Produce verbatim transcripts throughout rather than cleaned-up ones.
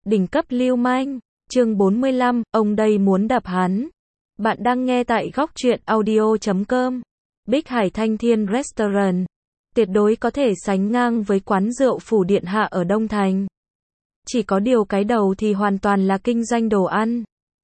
Đỉnh cấp lưu manh, chương bốn mươi lăm, ông đây muốn đập hắn. Bạn đang nghe tại góc truyện audio chấm com. Bích Hải Thanh Thiên Restaurant, tuyệt đối có thể sánh ngang với quán rượu Phủ Điện Hạ ở Đông Thành. Chỉ có điều cái đầu thì hoàn toàn là kinh doanh đồ ăn.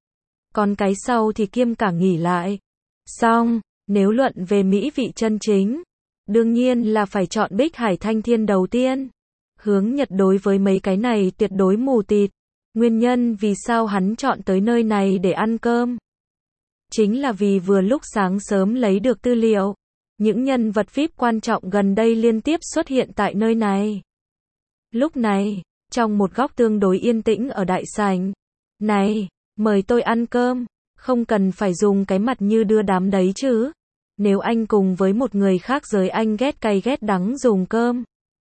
Còn cái sau thì kiêm cả nghỉ lại. Xong, nếu luận về mỹ vị chân chính, đương nhiên là phải chọn Bích Hải Thanh Thiên đầu tiên. Hướng Nhật đối với mấy cái này tuyệt đối mù tịt. Nguyên nhân vì sao hắn chọn tới nơi này để ăn cơm, chính là vì vừa lúc sáng sớm lấy được tư liệu. Những nhân vật vi ai pi quan trọng gần đây liên tiếp xuất hiện tại nơi này. Lúc này, trong một góc tương đối yên tĩnh ở đại sảnh. Này, mời tôi ăn cơm, không cần phải dùng cái mặt như đưa đám đấy chứ. Nếu anh cùng với một người khác giới anh ghét cay ghét đắng dùng cơm,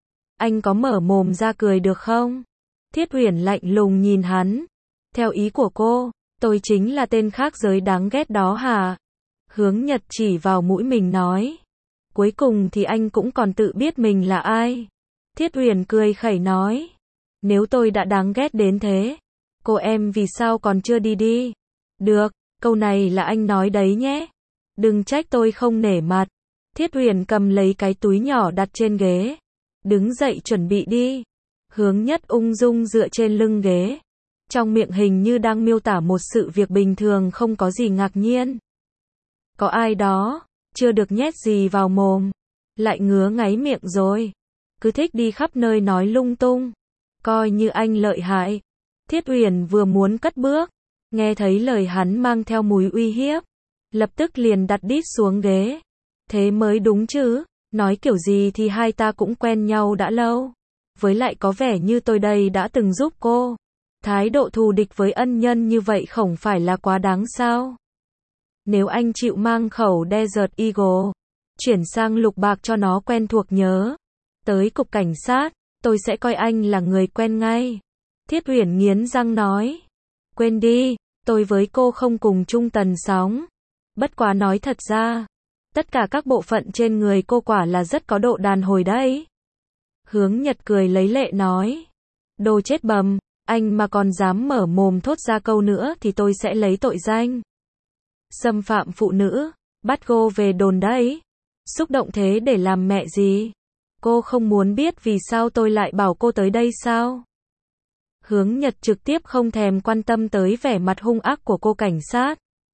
anh có mở mồm ra cười được không? Thiết Uyển lạnh lùng nhìn hắn. Theo ý của cô, tôi chính là tên khác giới đáng ghét đó hả? Hướng Nhật chỉ vào mũi mình nói. Cuối cùng thì anh cũng còn tự biết mình là ai. Thiết Uyển cười khẩy nói. Nếu tôi đã đáng ghét đến thế, cô em vì sao còn chưa đi đi? Được, câu này là anh nói đấy nhé. Đừng trách tôi không nể mặt. Thiết Uyển cầm lấy cái túi nhỏ đặt trên ghế. Đứng dậy chuẩn bị đi. Hướng Nhất ung dung dựa trên lưng ghế. Trong miệng hình như đang miêu tả một sự việc bình thường không có gì ngạc nhiên. Có ai đó, chưa được nhét gì vào mồm, lại ngứa ngáy miệng rồi. Cứ thích đi khắp nơi nói lung tung. Coi như anh lợi hại. Thiết Uyển vừa muốn cất bước, nghe thấy lời hắn mang theo mùi uy hiếp. Lập tức liền đặt đít xuống ghế. Thế mới đúng chứ, nói kiểu gì thì hai ta cũng quen nhau đã lâu. Với lại có vẻ như tôi đây đã từng giúp cô. Thái độ thù địch với ân nhân như vậy không phải là quá đáng sao? Nếu anh chịu mang khẩu Desert Eagle, chuyển sang lục bạc cho nó quen thuộc nhớ. Tới cục cảnh sát, tôi sẽ coi anh là người quen ngay. Thiết Uyển nghiến răng nói. Quên đi, tôi với cô không cùng chung tần sóng. Bất quá nói thật ra, tất cả các bộ phận trên người cô quả là rất có độ đàn hồi đấy. Hướng Nhật cười lấy lệ nói. Đồ chết bầm, anh mà còn dám mở mồm thốt ra câu nữa thì tôi sẽ lấy tội danh xâm phạm phụ nữ, bắt cô về đồn đấy. Xúc động thế để làm mẹ gì? Cô không muốn biết vì sao tôi lại bảo cô tới đây sao? Hướng Nhật trực tiếp không thèm quan tâm tới vẻ mặt hung ác của cô cảnh sát.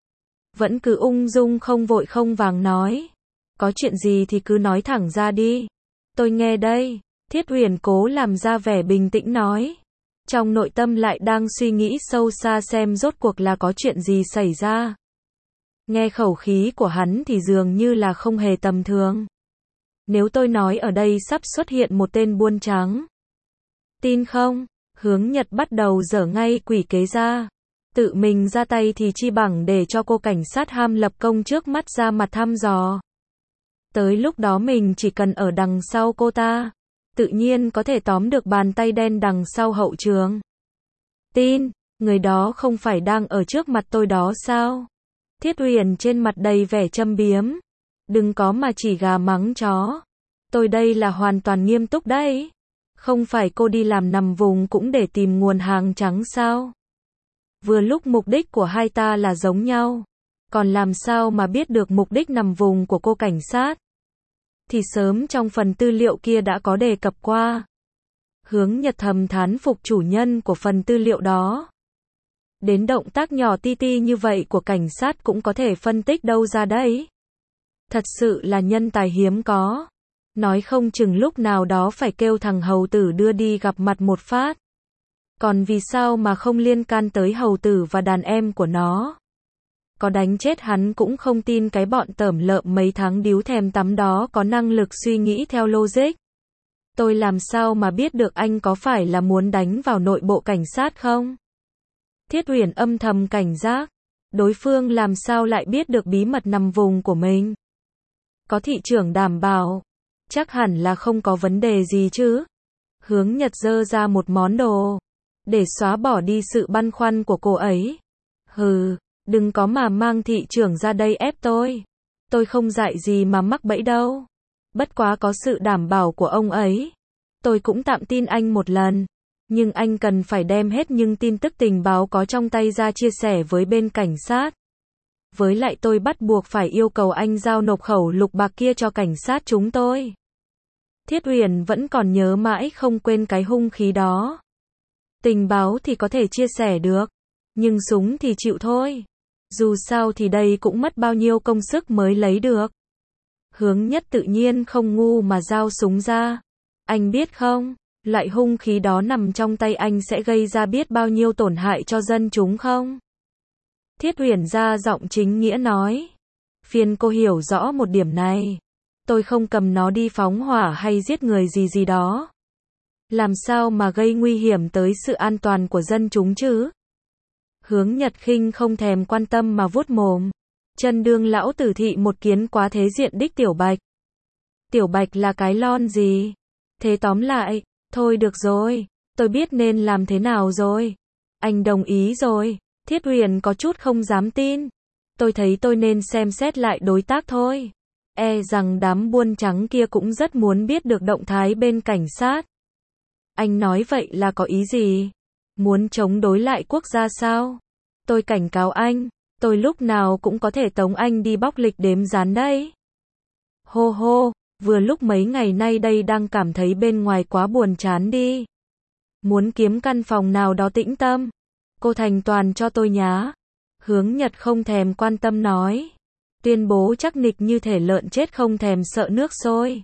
Vẫn cứ ung dung không vội không vàng nói. Có chuyện gì thì cứ nói thẳng ra đi. Tôi nghe đây. Thiết Uyển cố làm ra vẻ bình tĩnh nói. Trong nội tâm lại đang suy nghĩ sâu xa xem rốt cuộc là có chuyện gì xảy ra. Nghe khẩu khí của hắn thì dường như là không hề tầm thường. Nếu tôi nói ở đây sắp xuất hiện một tên buôn trắng, tin không? Hướng Nhật bắt đầu dở ngay quỷ kế ra. Tự mình ra tay thì chi bằng để cho cô cảnh sát ham lập công trước mắt ra mặt thăm dò. Tới lúc đó mình chỉ cần ở đằng sau cô ta, tự nhiên có thể tóm được bàn tay đen đằng sau hậu trường. Tin, người đó không phải đang ở trước mặt tôi đó sao? Thiết Uyển trên mặt đầy vẻ châm biếm. Đừng có mà chỉ gà mắng chó. Tôi đây là hoàn toàn nghiêm túc đấy. Không phải cô đi làm nằm vùng cũng để tìm nguồn hàng trắng sao? Vừa lúc mục đích của hai ta là giống nhau. Còn làm sao mà biết được mục đích nằm vùng của cô cảnh sát? Thì sớm trong phần tư liệu kia đã có đề cập qua. Hướng Nhật thầm thán phục chủ nhân của phần tư liệu đó. Đến động tác nhỏ ti ti như vậy của cảnh sát cũng có thể phân tích đâu ra đấy. Thật sự là nhân tài hiếm có. Nói không chừng lúc nào đó phải kêu thằng hầu tử đưa đi gặp mặt một phát. Còn vì sao mà không liên can tới hầu tử và đàn em của nó? Có đánh chết hắn cũng không tin cái bọn tởm lợm mấy tháng điếu thèm tắm đó có năng lực suy nghĩ theo logic. Tôi làm sao mà biết được anh có phải là muốn đánh vào nội bộ cảnh sát không? Thiết Uyển âm thầm cảnh giác. Đối phương làm sao lại biết được bí mật nằm vùng của mình? Có thị trưởng đảm bảo, chắc hẳn là không có vấn đề gì chứ. Hướng Nhật giơ ra một món đồ, để xóa bỏ đi sự băn khoăn của cô ấy. Hừ, đừng có mà mang thị trưởng ra đây ép tôi. Tôi không dạy gì mà mắc bẫy đâu. Bất quá có sự đảm bảo của ông ấy, tôi cũng tạm tin anh một lần. Nhưng anh cần phải đem hết những tin tức tình báo có trong tay ra chia sẻ với bên cảnh sát. Với lại tôi bắt buộc phải yêu cầu anh giao nộp khẩu lục bạc kia cho cảnh sát chúng tôi. Thiết Uyển vẫn còn nhớ mãi không quên cái hung khí đó. Tình báo thì có thể chia sẻ được, nhưng súng thì chịu thôi. Dù sao thì đây cũng mất bao nhiêu công sức mới lấy được. Hướng Nhất tự nhiên không ngu mà giao súng ra. Anh biết không, loại hung khí đó nằm trong tay anh sẽ gây ra biết bao nhiêu tổn hại cho dân chúng không? Thiết Uyển ra giọng chính nghĩa nói. Phiền cô hiểu rõ một điểm này. Tôi không cầm nó đi phóng hỏa hay giết người gì gì đó. Làm sao mà gây nguy hiểm tới sự an toàn của dân chúng chứ? Hướng Nhật khinh không thèm quan tâm mà vuốt mồm. Chân đương lão tử thị một kiến quá thế diện đích Tiểu Bạch. Tiểu Bạch là cái lon gì? Thế tóm lại, thôi được rồi, tôi biết nên làm thế nào rồi. Anh đồng ý rồi. Thiết Uyển có chút không dám tin. Tôi thấy tôi nên xem xét lại đối tác thôi. E rằng đám buôn trắng kia cũng rất muốn biết được động thái bên cảnh sát. Anh nói vậy là có ý gì? Muốn chống đối lại quốc gia sao? Tôi cảnh cáo anh, tôi lúc nào cũng có thể tống anh đi bóc lịch đếm rán đấy. Hô hô, vừa lúc mấy ngày nay đây đang cảm thấy bên ngoài quá buồn chán đi. Muốn kiếm căn phòng nào đó tĩnh tâm. Cô thành toàn cho tôi nhá. Hướng Nhật không thèm quan tâm nói. Tuyên bố chắc nịch như thể lợn chết không thèm sợ nước sôi.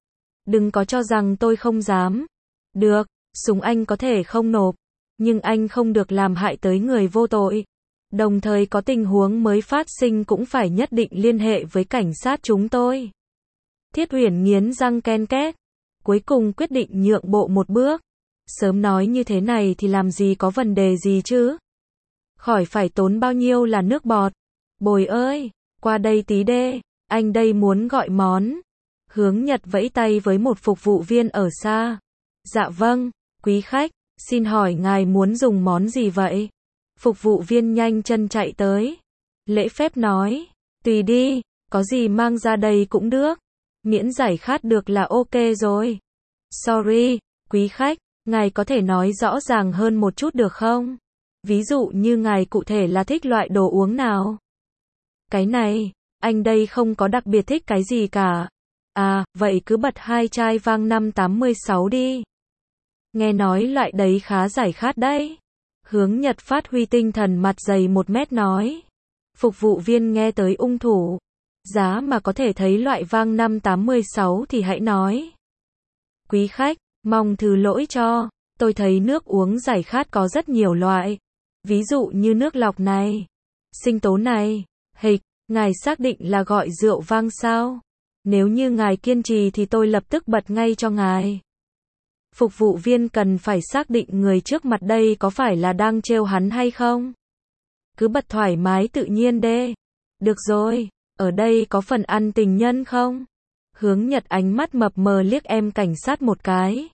Đừng có cho rằng tôi không dám. Được, súng anh có thể không nộp. Nhưng anh không được làm hại tới người vô tội. Đồng thời có tình huống mới phát sinh cũng phải nhất định liên hệ với cảnh sát chúng tôi. Thiết Uyển nghiến răng ken két. Cuối cùng quyết định nhượng bộ một bước. Sớm nói như thế này thì làm gì có vấn đề gì chứ. Khỏi phải tốn bao nhiêu là nước bọt. Bồi ơi, qua đây tí đê, anh đây muốn gọi món. Hướng Nhật vẫy tay với một phục vụ viên ở xa. Dạ vâng, quý khách, xin hỏi ngài muốn dùng món gì vậy? Phục vụ viên nhanh chân chạy tới. Lễ phép nói, tùy đi, có gì mang ra đây cũng được. Miễn giải khát được là ok rồi. Sorry, quý khách, ngài có thể nói rõ ràng hơn một chút được không? Ví dụ như ngài cụ thể là thích loại đồ uống nào? Cái này, anh đây không có đặc biệt thích cái gì cả. À, vậy cứ bật hai chai vang năm tám sáu đi. Nghe nói loại đấy khá giải khát đấy. Hướng Nhật phát huy tinh thần mặt dày một mét nói. Phục vụ viên nghe tới ung thủ. Giá mà có thể thấy loại vang năm tám sáu thì hãy nói. Quý khách, mong thứ lỗi cho. Tôi thấy nước uống giải khát có rất nhiều loại. Ví dụ như nước lọc này. Sinh tố này. Hịch, ngài xác định là gọi rượu vang sao? Nếu như ngài kiên trì thì tôi lập tức bật ngay cho ngài. Phục vụ viên cần phải xác định người trước mặt đây có phải là đang trêu hắn hay không. Cứ bật thoải mái tự nhiên đê. Được rồi, ở đây có phần ăn tình nhân không? Hướng Nhật ánh mắt mập mờ liếc em cảnh sát một cái.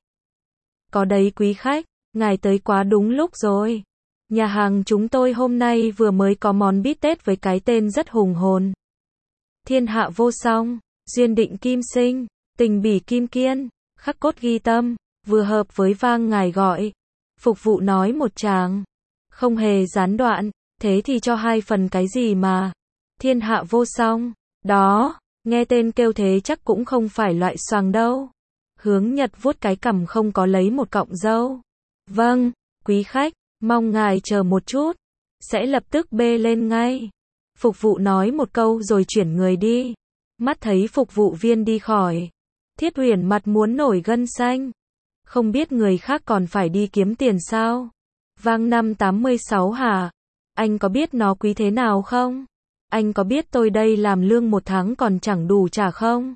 Có đấy quý khách, ngài tới quá đúng lúc rồi. Nhà hàng chúng tôi hôm nay vừa mới có món bít tết với cái tên rất hùng hồn. Thiên hạ vô song, duyên định kim sinh, tình bỉ kim kiên, khắc cốt ghi tâm, vừa hợp với vang ngài gọi. Phục vụ nói một tràng, không hề gián đoạn, thế thì cho hai phần cái gì mà. Thiên hạ vô song, đó, nghe tên kêu thế chắc cũng không phải loại xoàng đâu. Hướng Nhật vuốt cái cằm không có lấy một cọng râu. Vâng, quý khách, mong ngài chờ một chút, sẽ lập tức bê lên ngay. Phục vụ nói một câu rồi chuyển người đi. Mắt thấy phục vụ viên đi khỏi. Thiết Uyển mặt muốn nổi gân xanh. Không biết người khác còn phải đi kiếm tiền sao? Vang năm tám sáu hả? Anh có biết nó quý thế nào không? Anh có biết tôi đây làm lương một tháng còn chẳng đủ trả không?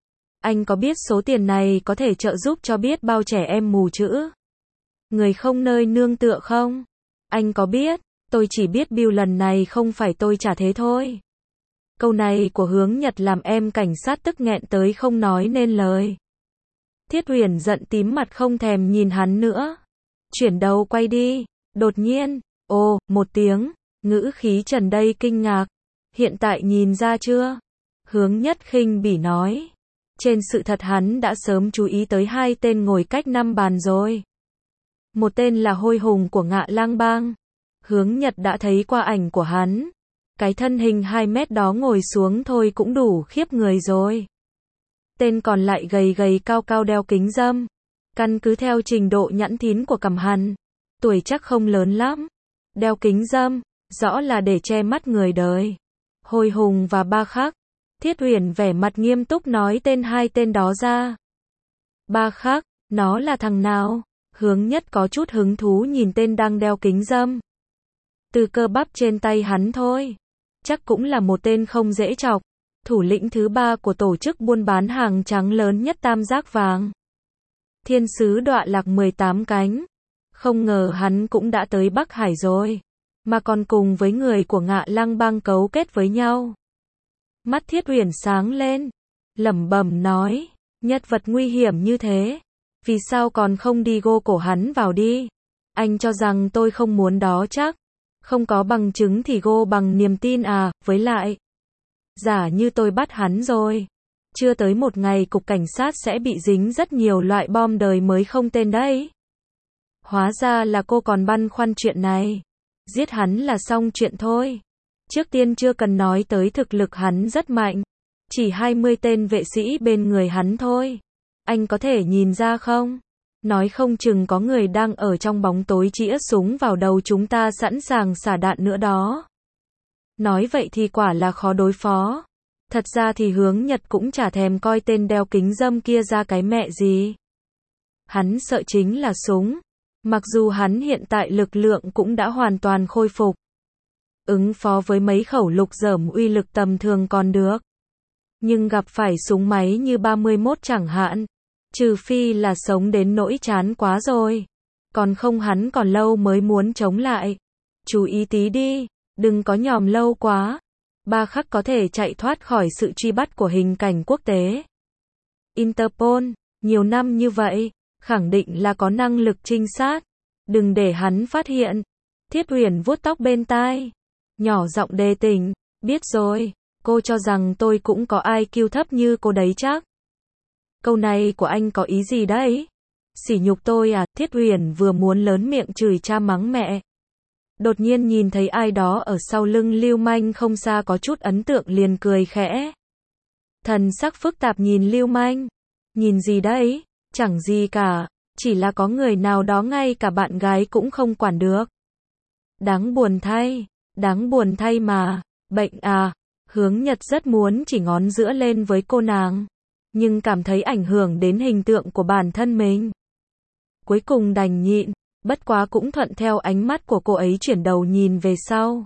Anh có biết số tiền này có thể trợ giúp cho biết bao trẻ em mù chữ người không nơi nương tựa không? Anh có biết, tôi chỉ biết bill lần này không phải tôi trả thế thôi. Câu này của Hướng Nhật làm em cảnh sát tức nghẹn tới không nói nên lời. Thiết Uyển giận tím mặt không thèm nhìn hắn nữa. Chuyển đầu quay đi. Đột nhiên, ồ, một tiếng, ngữ khí trần đây kinh ngạc. Hiện tại nhìn ra chưa? Hướng Nhất khinh bỉ nói. Trên sự thật hắn đã sớm chú ý tới hai tên ngồi cách năm bàn rồi. Một tên là Hôi Hùng của Ngạ Lang Bang. Hướng Nhật đã thấy qua ảnh của hắn. Cái thân hình hai mét đó ngồi xuống thôi cũng đủ khiếp người rồi. Tên còn lại gầy gầy cao cao đeo kính râm. Căn cứ theo trình độ nhẵn thín của cằm hắn, tuổi chắc không lớn lắm. Đeo kính râm, rõ là để che mắt người đời. Hôi Hùng và Ba Khắc. Thiết Uyển vẻ mặt nghiêm túc nói tên hai tên đó ra. Ba Khắc, nó là thằng nào? Hướng Nhất có chút hứng thú nhìn tên đang đeo kính râm. Từ cơ bắp trên tay hắn thôi. Chắc cũng là một tên không dễ chọc. Thủ lĩnh thứ ba của tổ chức buôn bán hàng trắng lớn nhất Tam Giác Vàng. Thiên sứ đọa lạc mười tám cánh. Không ngờ hắn cũng đã tới Bắc Hải rồi. Mà còn cùng với người của Ngạ Lang Bang cấu kết với nhau. Mắt Thiết Uyển sáng lên. Lẩm bẩm nói. Nhân vật nguy hiểm như thế. Vì sao còn không đi gô cổ hắn vào đi? Anh cho rằng tôi không muốn đó chắc. Không có bằng chứng thì gô bằng niềm tin à, với lại. Giả như tôi bắt hắn rồi. Chưa tới một ngày cục cảnh sát sẽ bị dính rất nhiều loại bom đời mới không tên đấy. Hóa ra là cô còn băn khoăn chuyện này. Giết hắn là xong chuyện thôi. Trước tiên chưa cần nói tới thực lực hắn rất mạnh. Chỉ hai mươi tên vệ sĩ bên người hắn thôi. Anh có thể nhìn ra không? Nói không chừng có người đang ở trong bóng tối chĩa súng vào đầu chúng ta sẵn sàng xả đạn nữa đó. Nói vậy thì quả là khó đối phó. Thật ra thì Hướng Nhật cũng chả thèm coi tên đeo kính râm kia ra cái mẹ gì. Hắn sợ chính là súng. Mặc dù hắn hiện tại lực lượng cũng đã hoàn toàn khôi phục. Ứng phó với mấy khẩu lục dởm uy lực tầm thường còn được. Nhưng gặp phải súng máy như ba mươi mốt chẳng hạn. Trừ phi là sống đến nỗi chán quá rồi. Còn không hắn còn lâu mới muốn chống lại. Chú ý tí đi, đừng có nhòm lâu quá. Ba Khắc có thể chạy thoát khỏi sự truy bắt của hình cảnh quốc tế. Interpol, nhiều năm như vậy, khẳng định là có năng lực trinh sát. Đừng để hắn phát hiện. Thiết Uyển vuốt tóc bên tai. Nhỏ giọng đề tỉnh, biết rồi, cô cho rằng tôi cũng có i kiu thấp như cô đấy chắc. Câu này của anh có ý gì đấy? Sỉ nhục tôi à? Thiết Uyển vừa muốn lớn miệng chửi cha mắng mẹ. Đột nhiên nhìn thấy ai đó ở sau lưng Lưu Manh không xa có chút ấn tượng liền cười khẽ. Thần sắc phức tạp nhìn Lưu Manh. Nhìn gì đấy? Chẳng gì cả, chỉ là có người nào đó ngay cả bạn gái cũng không quản được. Đáng buồn thay, đáng buồn thay mà, bệnh à. Hướng Nhật rất muốn chỉ ngón giữa lên với cô nàng. Nhưng cảm thấy ảnh hưởng đến hình tượng của bản thân mình. Cuối cùng đành nhịn, bất quá cũng thuận theo ánh mắt của cô ấy chuyển đầu nhìn về sau.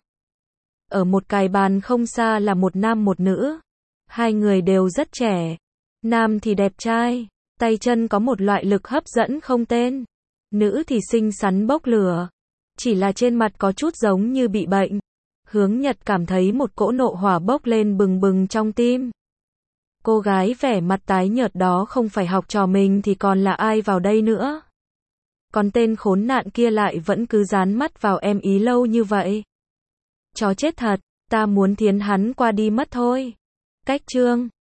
Ở một cái bàn không xa là một nam một nữ. Hai người đều rất trẻ. Nam thì đẹp trai, tay chân có một loại lực hấp dẫn không tên. Nữ thì xinh xắn bốc lửa. Chỉ là trên mặt có chút giống như bị bệnh. Hướng Nhật cảm thấy một cỗ nộ hỏa bốc lên bừng bừng trong tim. Cô gái vẻ mặt tái nhợt đó không phải học trò mình thì còn là ai vào đây nữa. Còn tên khốn nạn kia lại vẫn cứ dán mắt vào em ý lâu như vậy. Chó chết thật, ta muốn thiến hắn qua đi mất thôi. Cách chương